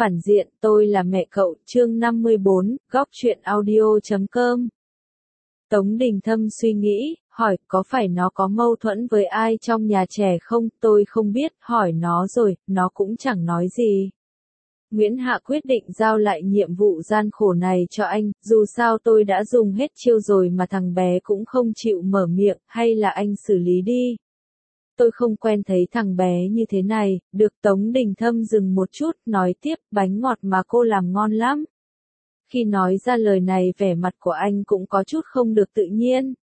Phản diện, tôi là mẹ cậu, chương 54, góc truyện audio.com. Tống Đình Thâm suy nghĩ, hỏi, có phải nó có mâu thuẫn với ai trong nhà trẻ không? Tôi không biết, hỏi nó rồi, nó cũng chẳng nói gì. Nguyễn Hạ quyết định giao lại nhiệm vụ gian khổ này cho anh, dù sao tôi đã dùng hết chiêu rồi mà thằng bé cũng không chịu mở miệng, hay là anh xử lý đi. Tôi không quen thấy thằng bé như thế này, được. Tống Đình Thâm dừng một chút, nói tiếp, bánh ngọt mà cô làm ngon lắm. Khi nói ra lời này vẻ mặt của anh cũng có chút không được tự nhiên.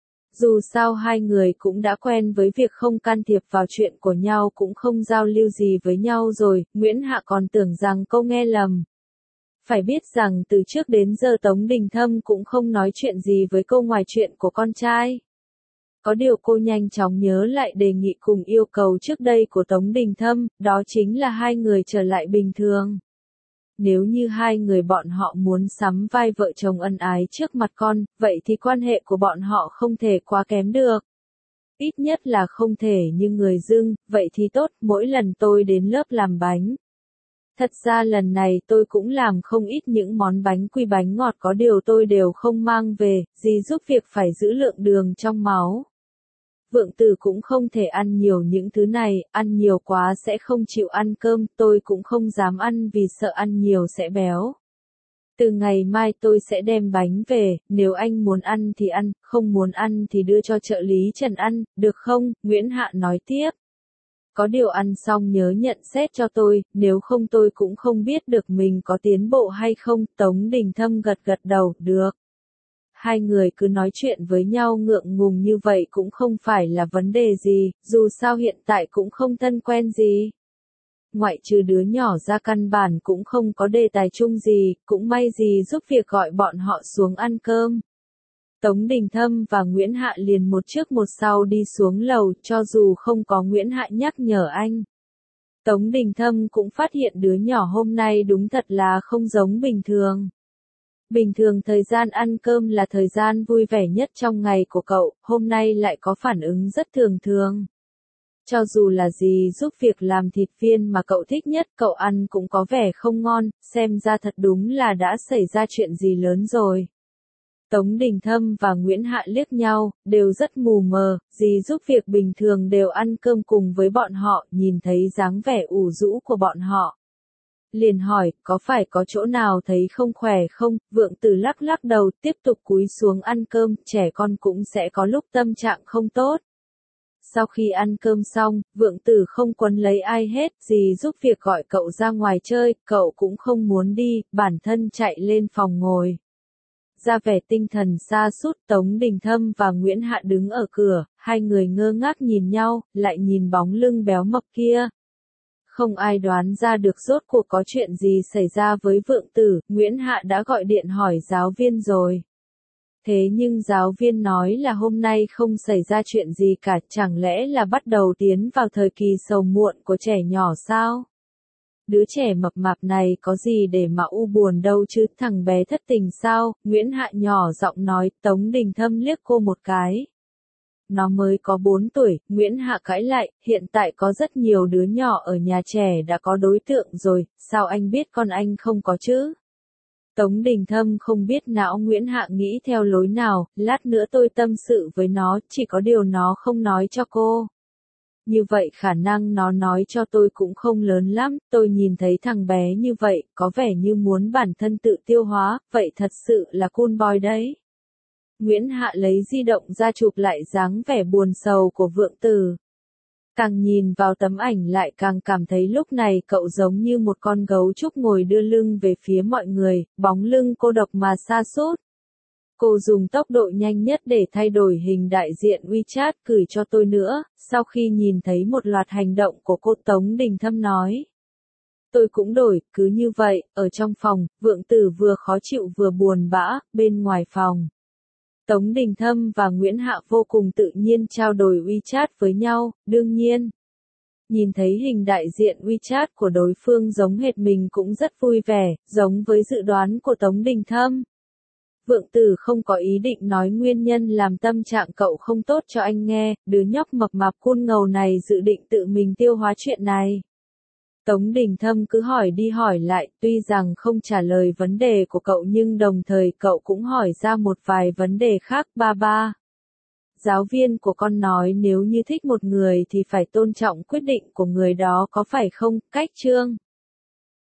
Dù sao hai người cũng đã quen với việc không can thiệp vào chuyện của nhau, cũng không giao lưu gì với nhau rồi, Nguyễn Hạ còn tưởng rằng cô nghe lầm. Phải biết rằng từ trước đến giờ Tống Đình Thâm cũng không nói chuyện gì với cô ngoài chuyện của con trai. Có điều cô nhanh chóng nhớ lại đề nghị cùng yêu cầu trước đây của Tống Đình Thâm, đó chính là hai người trở lại bình thường. Nếu như hai người bọn họ muốn sắm vai vợ chồng ân ái trước mặt con, vậy thì quan hệ của bọn họ không thể quá kém được. Ít nhất là không thể như người dưng, vậy thì tốt, mỗi lần tôi đến lớp làm bánh. Thật ra lần này tôi cũng làm không ít những món bánh quy bánh ngọt, có điều tôi đều không mang về, gì giúp việc phải giữ lượng đường trong máu. Vượng Tử cũng không thể ăn nhiều những thứ này, ăn nhiều quá sẽ không chịu ăn cơm, tôi cũng không dám ăn vì sợ ăn nhiều sẽ béo. Từ ngày mai tôi sẽ đem bánh về, nếu anh muốn ăn thì ăn, không muốn ăn thì đưa cho trợ lý Trần ăn, được không? Nguyễn Hạ nói tiếp. Có điều ăn xong nhớ nhận xét cho tôi, nếu không tôi cũng không biết được mình có tiến bộ hay không. Tống Đình Thâm gật gật đầu, được. Hai người cứ nói chuyện với nhau ngượng ngùng như vậy cũng không phải là vấn đề gì, dù sao hiện tại cũng không thân quen gì. Ngoại trừ đứa nhỏ ra căn bản cũng không có đề tài chung gì, cũng may gì giúp việc gọi bọn họ xuống ăn cơm. Tống Đình Thâm và Nguyễn Hạ liền một trước một sau đi xuống lầu, cho dù không có Nguyễn Hạ nhắc nhở anh. Tống Đình Thâm cũng phát hiện đứa nhỏ hôm nay đúng thật là không giống bình thường. Bình thường thời gian ăn cơm là thời gian vui vẻ nhất trong ngày của cậu, hôm nay lại có phản ứng rất thường thường. Cho dù là gì giúp việc làm thịt viên mà cậu thích nhất, cậu ăn cũng có vẻ không ngon, xem ra thật đúng là đã xảy ra chuyện gì lớn rồi. Tống Đình Thâm và Nguyễn Hạ liếc nhau, đều rất mù mờ, dì giúp việc bình thường đều ăn cơm cùng với bọn họ, nhìn thấy dáng vẻ ủ rũ của bọn họ. Liền hỏi, có phải có chỗ nào thấy không khỏe không? Vượng Tử lắc lắc đầu, tiếp tục cúi xuống ăn cơm, trẻ con cũng sẽ có lúc tâm trạng không tốt. Sau khi ăn cơm xong, Vượng Tử không quấn lấy ai hết, dì giúp việc gọi cậu ra ngoài chơi, cậu cũng không muốn đi, bản thân chạy lên phòng ngồi. Ra vẻ tinh thần sa sút. Tống Đình Thâm và Nguyễn Hạ đứng ở cửa, hai người ngơ ngác nhìn nhau, lại nhìn bóng lưng béo mập kia. Không ai đoán ra được rốt cuộc có chuyện gì xảy ra với Vượng Tử, Nguyễn Hạ đã gọi điện hỏi giáo viên rồi. Thế nhưng giáo viên nói là hôm nay không xảy ra chuyện gì cả, chẳng lẽ là bắt đầu tiến vào thời kỳ sầu muộn của trẻ nhỏ sao? Đứa trẻ mập mạp này có gì để mà u buồn đâu chứ, thằng bé thất tình sao? Nguyễn Hạ nhỏ giọng nói. Tống Đình Thâm liếc cô một cái. Nó mới có 4 tuổi, Nguyễn Hạ cãi lại, hiện tại có rất nhiều đứa nhỏ ở nhà trẻ đã có đối tượng rồi, sao anh biết con anh không có chứ? Tống Đình Thâm không biết não Nguyễn Hạ nghĩ theo lối nào, lát nữa tôi tâm sự với nó, chỉ có điều nó không nói cho cô. Như vậy khả năng nó nói cho tôi cũng không lớn lắm, tôi nhìn thấy thằng bé như vậy, có vẻ như muốn bản thân tự tiêu hóa, vậy thật sự là cool boy đấy. Nguyễn Hạ lấy di động ra chụp lại dáng vẻ buồn sầu của Vượng Tử. Càng nhìn vào tấm ảnh lại càng cảm thấy lúc này cậu giống như một con gấu trúc ngồi đưa lưng về phía mọi người, bóng lưng cô độc mà sa sút. Cô dùng tốc độ nhanh nhất để thay đổi hình đại diện WeChat gửi cho tôi nữa, sau khi nhìn thấy một loạt hành động của cô. Tống Đình Thâm nói. Tôi cũng đổi, cứ như vậy, ở trong phòng, Vượng Tử vừa khó chịu vừa buồn bã, bên ngoài phòng. Tống Đình Thâm và Nguyễn Hạ vô cùng tự nhiên trao đổi WeChat với nhau, đương nhiên. Nhìn thấy hình đại diện WeChat của đối phương giống hệt mình cũng rất vui vẻ, giống với dự đoán của Tống Đình Thâm. Vượng Tử không có ý định nói nguyên nhân làm tâm trạng cậu không tốt cho anh nghe, đứa nhóc mập mạp cool ngầu này dự định tự mình tiêu hóa chuyện này. Tống Đình Thâm cứ hỏi đi hỏi lại, tuy rằng không trả lời vấn đề của cậu nhưng đồng thời cậu cũng hỏi ra một vài vấn đề khác. Ba. Giáo viên của con nói nếu như thích một người thì phải tôn trọng quyết định của người đó có phải không? Cách Trương